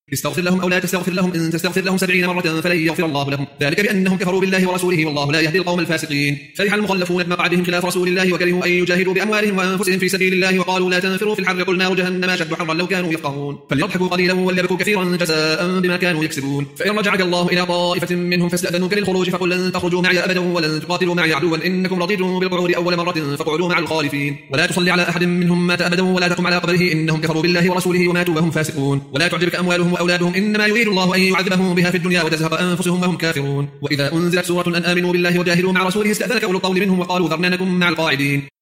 استغفر لهم أو لا تستغفر لهم إن تستغفر لهم 70 مرة فلن يغفر الله لهم، ذلك بأنهم كفروا بالله ورسوله والله لا يهدي القوم الفاسقين. فرح المخلفون بمقعدهم خلاف رسول الله وكرهوا أن يجاهدوا بأموالهم وأنفسهم في سبيل الله وقالوا لا تنفروا في الحر قل نار جهنم أشد حرا لو كانوا يفقهون. فليضحكوا قليلا وليبكوا كثيرا جزاء بما كانوا يكسبون. فإن رجعك الله إلى طائفة منهم فاستأذنوك للخروج فقل لن تخرجوا معي أبدا ولن تقاتلوا معي عدوا إنكم رضيتم بالقعود أول مرة فاقعدوا مع الخالفين. ولا تصلي على أحد منهم مات أبدا ولا تقم على قبره إنهم كفروا بالله ورسوله وماتوا وهم فاسقون. ولا تعجبك أموالهم وأولادهم إنما يريد الله أن يعذبهم بها في الدنيا وتزهق أنفسهم وهم كافرون. وإذا أنزلت سورة أن آمنوا بالله وجاهدوا مع رسوله استأذنك أولو الطول منهم وقالوا ذرنا نكن مع القاعدين.